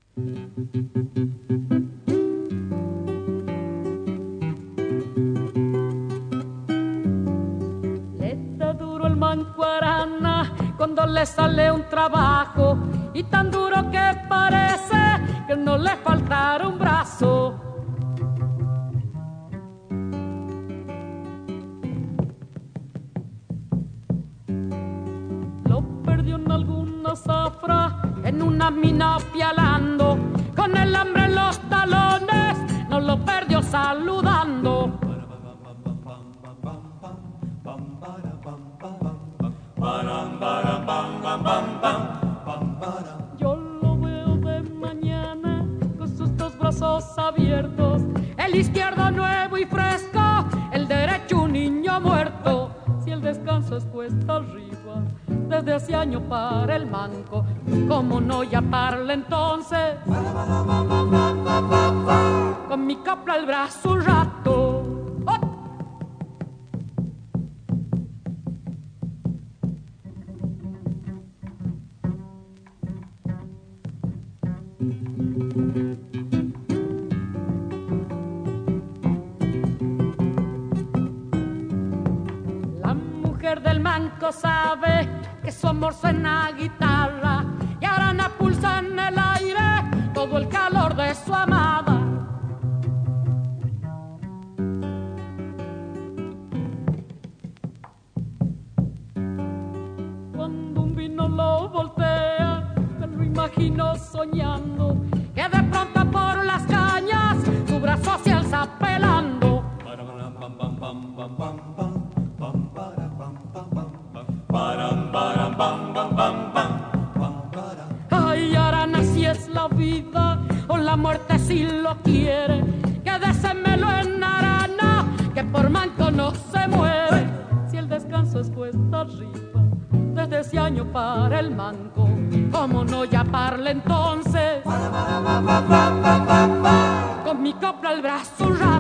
Le da duro el manco a Arana cuando le sale un trabajo, y tan duro que parece que no le faltará un brazo. Lo perdió en alguna zafra, en una mina pialando, con el hambre en los talones, no lo perdió saludando. Yo lo veo de mañana con sus dos brazos abiertos, el izquierdo nuevo y fresco, el derecho un niño muerto. Si el descanso es cuesta arriba, desde hace año para el manco, ¿cómo no llamarle entonces? Con mi copla al brazo un rato. ¡Oh! La mujer del manco sabe que su amor suena a guitarra, y Arana pulsa en el aire todo el calor de su amada. Cuando un vino lo voltea, me lo imagino soñando, que de pronto por las cañas su brazo se alza pelando. Ay, Arana, si es la vida o la muerte si lo quiere, que désemelo en Arana, que por manco no se muere. Si el descanso es cuesta arriba, desde ese año para el manco, ¿cómo no llamarle entonces? Con mi copla al brazo un rato.